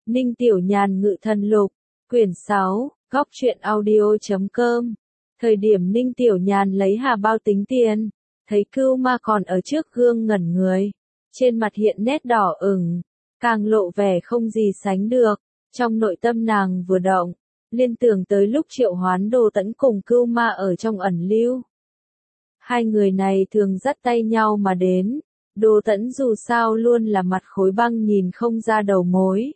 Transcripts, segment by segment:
Ninh Tiểu Nhàn Ngự Thần Lục, quyển 6, góc truyện audio.com. Thời điểm Ninh Tiểu Nhàn lấy hà bao tính tiền, thấy Cưu Ma còn ở trước gương ngẩn người, trên mặt hiện nét đỏ ửng, càng lộ vẻ không gì sánh được. Trong nội tâm nàng vừa động, liên tưởng tới lúc triệu hoán Đồ Tẫn cùng Cưu Ma ở trong ẩn lưu. Hai người này thường dắt tay nhau mà đến, Đồ Tẫn dù sao luôn là mặt khối băng nhìn không ra đầu mối.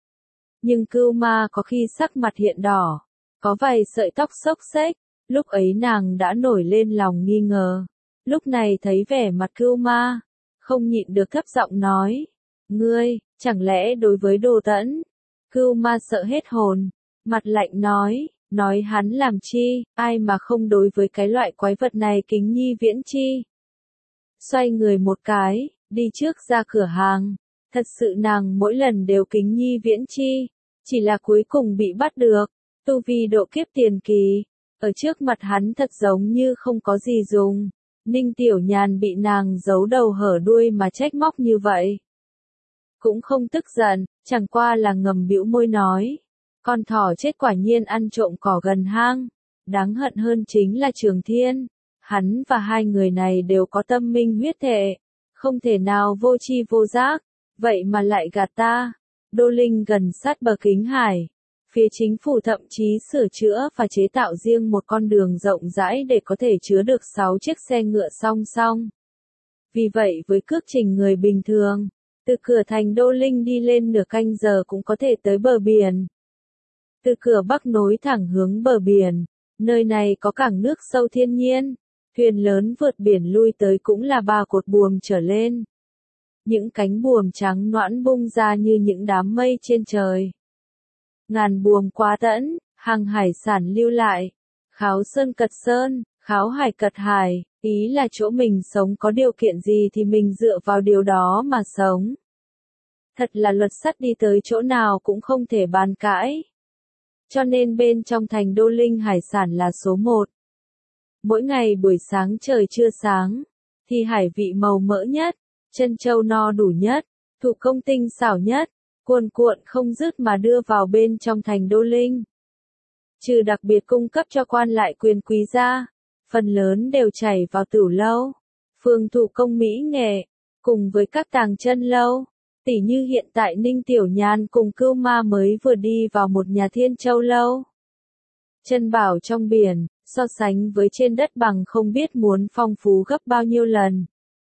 Nhưng Cưu Ma có khi sắc mặt hiện đỏ, có vài sợi tóc xốc xếch, lúc ấy nàng đã nổi lên lòng nghi ngờ. Lúc này thấy vẻ mặt Cưu Ma, không nhịn được thấp giọng nói, ngươi, chẳng lẽ đối với Đồ Tẫn? Cưu Ma sợ hết hồn, mặt lạnh nói hắn làm chi, ai mà không đối với cái loại quái vật này kính nhi viễn chi. Xoay người một cái, đi trước ra cửa hàng, thật sự nàng mỗi lần đều kính nhi viễn chi, chỉ là cuối cùng bị bắt được, tu vi độ kiếp tiền kỳ, ở trước mặt hắn thật giống như không có gì dùng. Ninh Tiểu Nhàn bị nàng giấu đầu hở đuôi mà trách móc như vậy. Cũng không tức giận, chẳng qua là ngầm bĩu môi nói. Con thỏ chết quả nhiên ăn trộm cỏ gần hang. Đáng hận hơn chính là Trường Thiên. Hắn và hai người này đều có tâm minh huyết thệ. Không thể nào vô tri vô giác. Vậy mà lại gạt ta. Đô Linh gần sát bờ Kính Hải. Phía chính phủ thậm chí sửa chữa và chế tạo riêng một con đường rộng rãi để có thể chứa được 6 chiếc xe ngựa song song. Vì vậy với cước trình người bình thường, từ cửa thành Đô Linh đi lên nửa canh giờ cũng có thể tới bờ biển. Từ cửa bắc nối thẳng hướng bờ biển, nơi này có cảng nước sâu thiên nhiên, thuyền lớn vượt biển lui tới cũng là 3 cột buồm trở lên. Những cánh buồm trắng nõn bung ra như những đám mây trên trời. Ngàn buồm quá tẫn, hàng hải sản lưu lại, kháo sơn cật sơn, kháo hải cật hải, ý là chỗ mình sống có điều kiện gì thì mình dựa vào điều đó mà sống. Thật là luật sắt đi tới chỗ nào cũng không thể bàn cãi. Cho nên bên trong thành Đô Linh hải sản là số 1. Mỗi ngày buổi sáng trời chưa sáng, thì hải vị màu mỡ nhất, chân trâu no đủ nhất, thủ công tinh xảo nhất, cuồn cuộn không dứt mà đưa vào bên trong thành Đô Linh. Trừ đặc biệt cung cấp cho quan lại quyền quý ra, phần lớn đều chảy vào tửu lâu, phường thủ công mỹ nghệ, cùng với các tàng chân lâu. Tỉ như hiện tại Ninh Tiểu Nhàn cùng Cưu Ma mới vừa đi vào một nhà Thiên Châu lâu. Chân bảo trong biển, so sánh với trên đất bằng không biết muốn phong phú gấp bao nhiêu lần.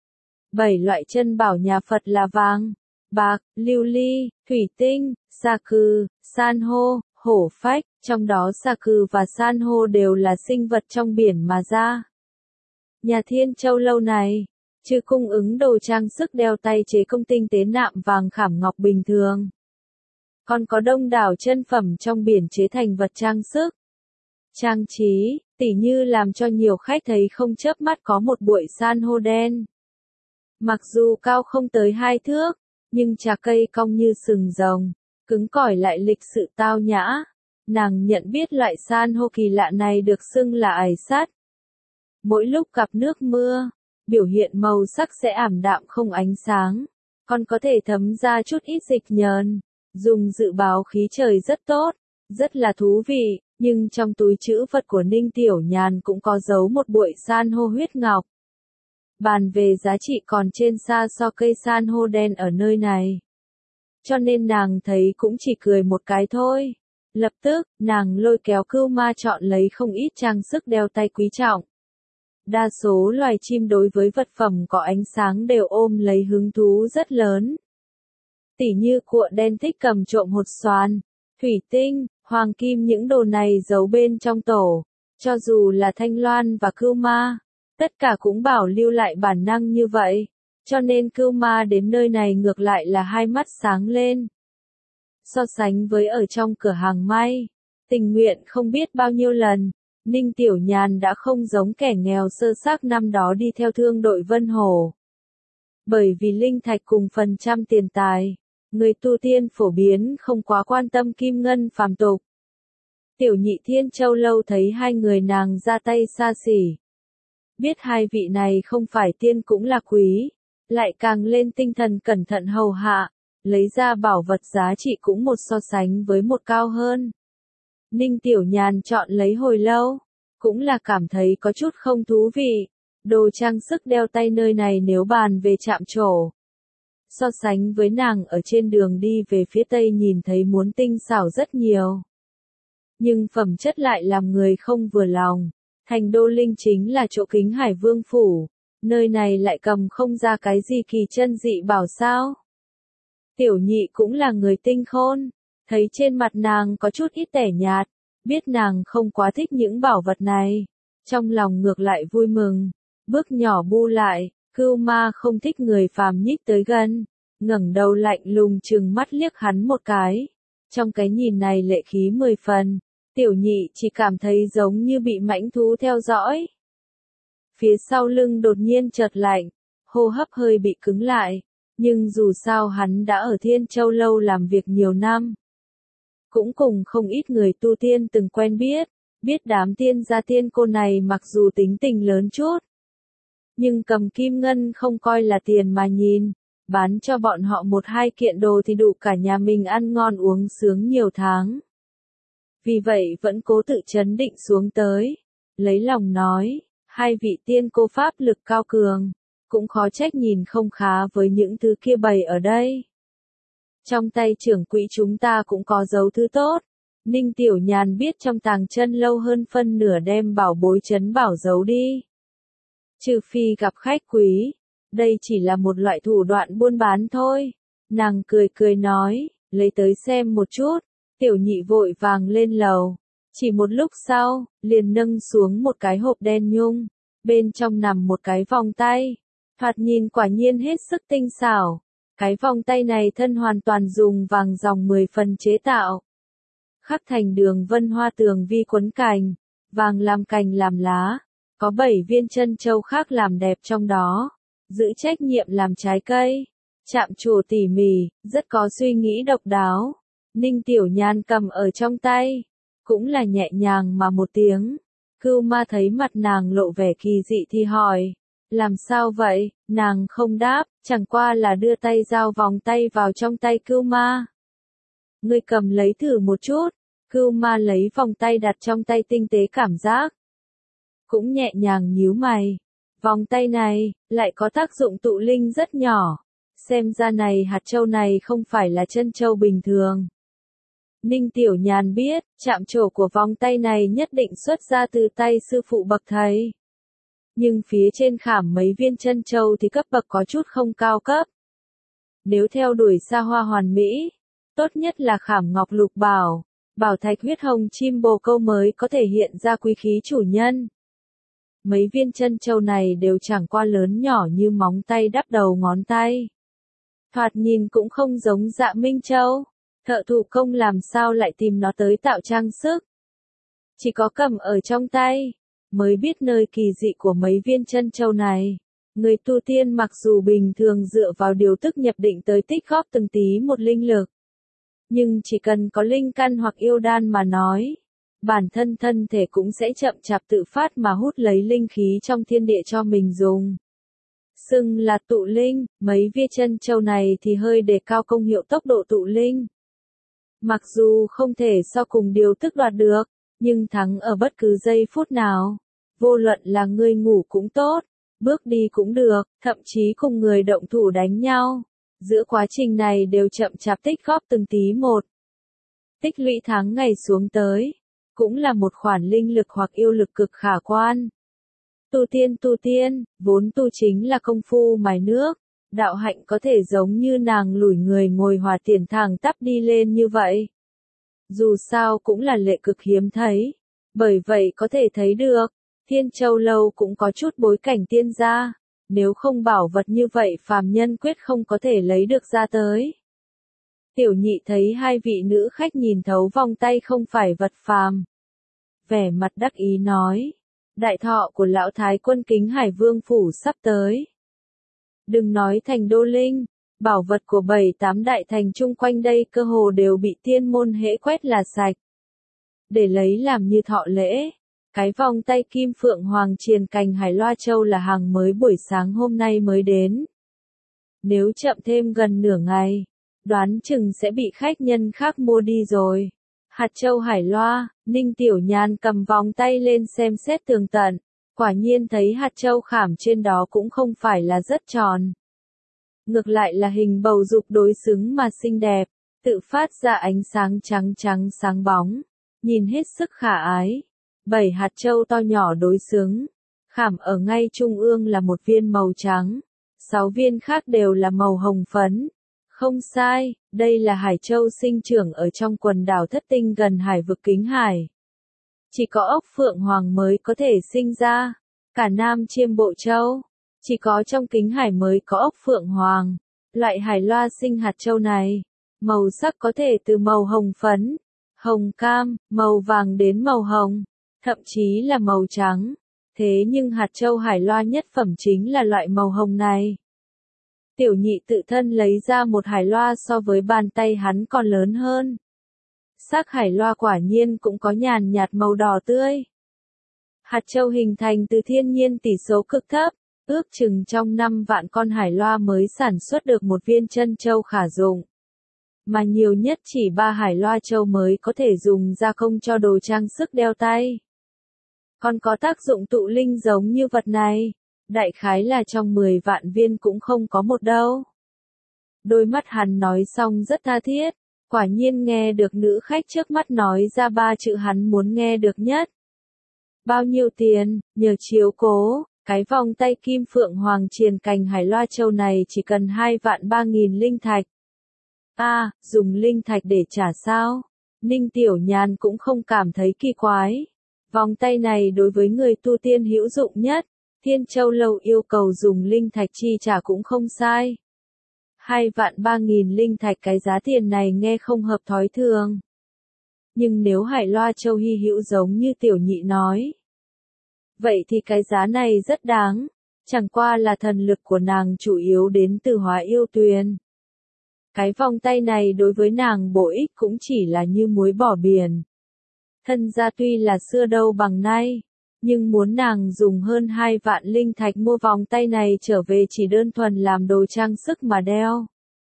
7 loại chân bảo nhà Phật là vàng, bạc, lưu ly, thủy tinh, sa cừ, san hô, hổ phách, trong đó sa cừ và san hô đều là sinh vật trong biển mà ra. Nhà Thiên Châu lâu này, chứ cung ứng đồ trang sức đeo tay chế công tinh tế nạm vàng khảm ngọc bình thường. Còn có đông đảo chân phẩm trong biển chế thành vật trang sức. Trang trí, tỉ như làm cho nhiều khách thấy không chớp mắt có một bụi san hô đen. Mặc dù cao không tới 2 thước, nhưng trà cây cong như sừng rồng, cứng cỏi lại lịch sự tao nhã. Nàng nhận biết loại san hô kỳ lạ này được xưng là ải sắt. Mỗi lúc gặp nước mưa, biểu hiện màu sắc sẽ ảm đạm không ánh sáng, còn có thể thấm ra chút ít dịch nhờn, dùng dự báo khí trời rất tốt, rất là thú vị, nhưng trong túi trữ vật của Ninh Tiểu Nhàn cũng có giấu một bụi san hô huyết ngọc. Bàn về giá trị còn trên xa so cây san hô đen ở nơi này. Cho nên nàng thấy cũng chỉ cười một cái thôi. Lập tức, nàng lôi kéo Cưu Ma chọn lấy không ít trang sức đeo tay quý trọng. Đa số loài chim đối với vật phẩm có ánh sáng đều ôm lấy hứng thú rất lớn. Tỉ như cuộn đen thích cầm trộm hột xoàn, thủy tinh, hoàng kim, những đồ này giấu bên trong tổ. Cho dù là Thanh Loan và Cưu Ma, tất cả cũng bảo lưu lại bản năng như vậy. Cho nên Cưu Ma đến nơi này ngược lại là hai mắt sáng lên. So sánh với ở trong cửa hàng may, tình nguyện không biết bao nhiêu lần, Ninh Tiểu Nhàn đã không giống kẻ nghèo sơ xác năm đó đi theo thương đội Vân Hổ. Bởi vì linh thạch cùng phần trăm tiền tài, người tu tiên phổ biến không quá quan tâm kim ngân phàm tục. Tiểu Nhị Thiên Châu lâu thấy hai người nàng ra tay xa xỉ. Biết hai vị này không phải tiên cũng là quý, lại càng lên tinh thần cẩn thận hầu hạ, lấy ra bảo vật giá trị cũng một so sánh với một cao hơn. Ninh Tiểu Nhàn chọn lấy hồi lâu, cũng là cảm thấy có chút không thú vị. Đồ trang sức đeo tay nơi này nếu bàn về chạm trổ, so sánh với nàng ở trên đường đi về phía tây nhìn thấy muốn tinh xảo rất nhiều. Nhưng phẩm chất lại làm người không vừa lòng. Thành Đô Linh chính là chỗ Kính Hải Vương phủ, nơi này lại cầm không ra cái gì kỳ chân dị bảo sao. Tiểu Nhị cũng là người tinh khôn, thấy trên mặt nàng có chút ít tẻ nhạt, biết nàng không quá thích những bảo vật này, trong lòng ngược lại vui mừng, bước nhỏ bu lại. Cưu Ma không thích người phàm nhích tới gần, ngẩng đầu lạnh lùng trừng mắt liếc hắn một cái. Trong cái nhìn này lệ khí 10 phần, Tiểu Nhị chỉ cảm thấy giống như bị mãnh thú theo dõi. Phía sau lưng đột nhiên chợt lạnh, hô hấp hơi bị cứng lại, nhưng dù sao hắn đã ở Thiên Châu lâu làm việc nhiều năm. Cũng cùng không ít người tu tiên từng quen biết đám tiên gia tiên cô này mặc dù tính tình lớn chút, nhưng cầm kim ngân không coi là tiền mà nhìn, bán cho bọn họ 1-2 kiện đồ thì đủ cả nhà mình ăn ngon uống sướng nhiều tháng. Vì vậy vẫn cố tự trấn định xuống tới, lấy lòng nói, hai vị tiên cô pháp lực cao cường, cũng khó trách nhìn không khá với những thứ kia bày ở đây. Trong tay trưởng quỹ chúng ta cũng có dấu thứ tốt. Ninh Tiểu Nhàn biết trong tàng chân lâu hơn phân nửa đem bảo bối trấn bảo giấu đi. Trừ phi gặp khách quý, đây chỉ là một loại thủ đoạn buôn bán thôi. Nàng cười cười nói, lấy tới xem một chút. Tiểu Nhị vội vàng lên lầu. Chỉ một lúc sau, liền nâng xuống một cái hộp đen nhung. Bên trong nằm một cái vòng tay. Thoạt nhìn quả nhiên hết sức tinh xảo. Cái vòng tay này thân hoàn toàn dùng vàng dòng 10 phần chế tạo. Khắc thành đường vân hoa tường vi quấn cành, vàng làm cành làm lá. Có 7 viên chân châu khác làm đẹp trong đó. Giữ trách nhiệm làm trái cây. Chạm trổ tỉ mỉ, rất có suy nghĩ độc đáo. Ninh Tiểu Nhàn cầm ở trong tay, cũng là nhẹ nhàng mà một tiếng. Cưu Ma thấy mặt nàng lộ vẻ kỳ dị thì hỏi, làm sao vậy? Nàng không đáp, chẳng qua là đưa tay giao vòng tay vào trong tay Cưu Ma. Ngươi cầm lấy thử một chút. Cưu Ma lấy vòng tay đặt trong tay tinh tế cảm giác, cũng nhẹ nhàng nhíu mày. Vòng tay này lại có tác dụng tụ linh rất nhỏ. Xem ra này hạt châu này không phải là chân châu bình thường. Ninh Tiểu Nhàn biết, chạm trổ của vòng tay này nhất định xuất ra từ tay sư phụ bậc thầy. Nhưng phía trên khảm mấy viên chân châu thì cấp bậc có chút không cao cấp. Nếu theo đuổi xa hoa hoàn mỹ, tốt nhất là khảm ngọc lục bảo, bảo thạch huyết hồng chim bồ câu mới có thể hiện ra quý khí chủ nhân. Mấy viên chân châu này đều chẳng qua lớn nhỏ như móng tay đắp đầu ngón tay. Thoạt nhìn cũng không giống Dạ Minh Châu. Thợ thủ công làm sao lại tìm nó tới tạo trang sức. Chỉ có cầm ở trong tay, mới biết nơi kỳ dị của mấy viên chân châu này. Người tu tiên mặc dù bình thường dựa vào điều tức nhập định tới tích góp từng tí một linh lực. Nhưng chỉ cần có linh căn hoặc yêu đan mà nói, bản thân thân thể cũng sẽ chậm chạp tự phát mà hút lấy linh khí trong thiên địa cho mình dùng. Xưng là tụ linh, mấy viên chân châu này thì hơi đề cao công hiệu tốc độ tụ linh. Mặc dù không thể so cùng điều tức đoạt được, nhưng thắng ở bất cứ giây phút nào. Vô luận là người ngủ cũng tốt, bước đi cũng được, thậm chí cùng người động thủ đánh nhau. Giữa quá trình này đều chậm chạp tích góp từng tí một. Tích lũy tháng ngày xuống tới, cũng là một khoản linh lực hoặc yêu lực cực khả quan. Tu tiên, vốn tu chính là công phu mài nước. Đạo hạnh có thể giống như nàng lủi người ngồi hòa tiền thẳng tắp đi lên như vậy. Dù sao cũng là lệ cực hiếm thấy. Bởi vậy có thể thấy được, Thiên Châu lâu cũng có chút bối cảnh tiên gia. Nếu không bảo vật như vậy phàm nhân quyết không có thể lấy được ra tới. Tiểu Nhị thấy hai vị nữ khách nhìn thấu vòng tay không phải vật phàm. Vẻ mặt đắc ý nói, đại thọ của lão thái quân Kính Hải Vương phủ sắp tới. Đừng nói Thành Đô Linh, bảo vật của 7-8 đại thành chung quanh đây cơ hồ đều bị tiên môn hễ quét là sạch. Để lấy làm như thọ lễ, cái vòng tay kim phượng hoàng triền cành hải loa châu là hàng mới buổi sáng hôm nay mới đến. Nếu chậm thêm gần nửa ngày, đoán chừng sẽ bị khách nhân khác mua đi rồi. Hạt châu hải loa, Ninh Tiểu Nhan cầm vòng tay lên xem xét tường tận, quả nhiên thấy hạt châu khảm trên đó cũng không phải là rất tròn. Ngược lại là hình bầu dục đối xứng mà xinh đẹp, tự phát ra ánh sáng trắng trắng sáng bóng, nhìn hết sức khả ái. 7 hạt châu to nhỏ đối xứng, khảm ở ngay trung ương là một viên màu trắng, 6 viên khác đều là màu hồng phấn. Không sai, đây là hải châu sinh trưởng ở trong quần đảo Thất Tinh gần hải vực Kính Hải. Chỉ có ốc phượng hoàng mới có thể sinh ra, cả Nam Chiêm Bộ Châu, chỉ có trong Kính Hải mới có ốc phượng hoàng. Loại hải loa sinh hạt châu này, màu sắc có thể từ màu hồng phấn, hồng cam, màu vàng đến màu hồng, thậm chí là màu trắng. Thế nhưng hạt châu hải loa nhất phẩm chính là loại màu hồng này. Tiểu Nhị tự thân lấy ra một hải loa so với bàn tay hắn còn lớn hơn. Xác hải loa quả nhiên cũng có nhàn nhạt màu đỏ tươi. Hạt châu hình thành từ thiên nhiên tỷ số cực thấp, ước chừng trong 5 vạn con hải loa mới sản xuất được một viên chân châu khả dụng. Mà nhiều nhất chỉ 3 hải loa châu mới có thể dùng gia công cho đồ trang sức đeo tay. Còn có tác dụng tụ linh giống như vật này, đại khái là trong 10 vạn viên cũng không có một đâu. Đôi mắt hắn nói xong rất tha thiết, quả nhiên nghe được nữ khách trước mắt nói ra 3 chữ hắn muốn nghe được nhất. Bao nhiêu tiền, nhờ chiếu cố, cái vòng tay kim phượng hoàng triền cành hải loa châu này chỉ cần 2 vạn 3.000 linh thạch. Dùng linh thạch để trả sao? Ninh Tiểu Nhan cũng không cảm thấy kỳ quái. Vòng tay này đối với người tu tiên hữu dụng nhất, Thiên Châu Lâu yêu cầu dùng linh thạch chi trả cũng không sai. 2 vạn 3.000 linh thạch, cái giá tiền này nghe không hợp thói thường. Nhưng nếu hải loa châu hy hữu giống như Tiểu Nhị nói, vậy thì cái giá này rất đáng, chẳng qua là thần lực của nàng chủ yếu đến từ Hóa Yêu Tuyền. Cái vòng tay này đối với nàng bổ ích cũng chỉ là như muối bỏ biển. Thân gia tuy là xưa đâu bằng nay, nhưng muốn nàng dùng hơn 2 vạn linh thạch mua vòng tay này trở về chỉ đơn thuần làm đồ trang sức mà đeo.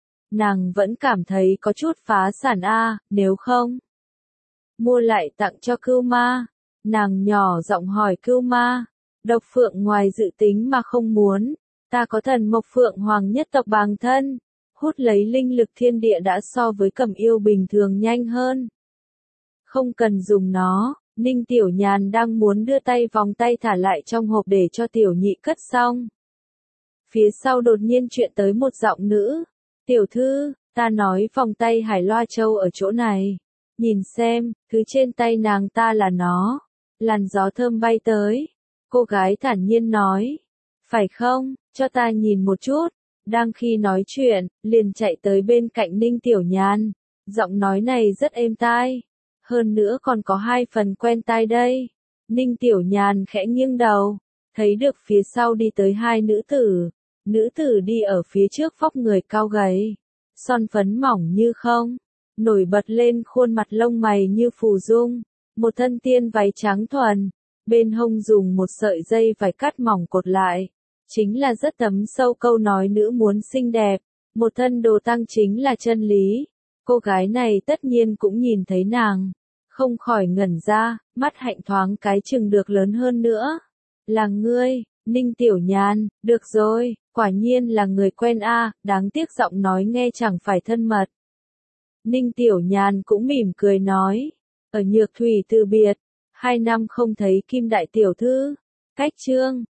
Nàng vẫn cảm thấy có chút phá sản nếu không mua lại tặng cho Cưu Ma. Nàng nhỏ giọng hỏi Cưu Ma, Độc Phượng ngoài dự tính mà không muốn, ta có thần mộc phượng hoàng nhất tộc bằng thân, hút lấy linh lực thiên địa đã so với Cẩm Yêu bình thường nhanh hơn. Không cần dùng nó. Ninh Tiểu Nhàn đang muốn đưa tay vòng tay thả lại trong hộp để cho Tiểu Nhị cất xong. Phía sau đột nhiên chuyện tới một giọng nữ. Tiểu thư, ta nói vòng tay hải loa châu ở chỗ này. Nhìn xem, thứ trên tay nàng ta là nó. Làn gió thơm bay tới. Cô gái thản nhiên nói. Phải không, cho ta nhìn một chút. Đang khi nói chuyện, liền chạy tới bên cạnh Ninh Tiểu Nhan. Giọng nói này rất êm tai. Hơn nữa còn có 2 phần quen tai đây. Ninh Tiểu Nhàn khẽ nghiêng đầu, thấy được phía sau đi tới 2 nữ tử. Nữ tử đi ở phía trước vóc người cao gầy, son phấn mỏng như không, nổi bật lên khuôn mặt lông mày như phù dung, một thân tiên váy trắng thuần, bên hông dùng một sợi dây vải cắt mỏng cột lại, chính là rất thấm sâu câu nói nữ muốn xinh đẹp, một thân đồ tăng chính là chân lý. Cô gái này tất nhiên cũng nhìn thấy nàng, không khỏi ngẩn ra, mắt hạnh thoáng cái chừng được lớn hơn nữa. Là ngươi, Ninh Tiểu Nhan, được rồi, quả nhiên là người quen đáng tiếc giọng nói nghe chẳng phải thân mật. Ninh Tiểu Nhan cũng mỉm cười nói, ở Nhược Thủy từ biệt, 2 năm không thấy Kim Đại Tiểu Thư, cách chương.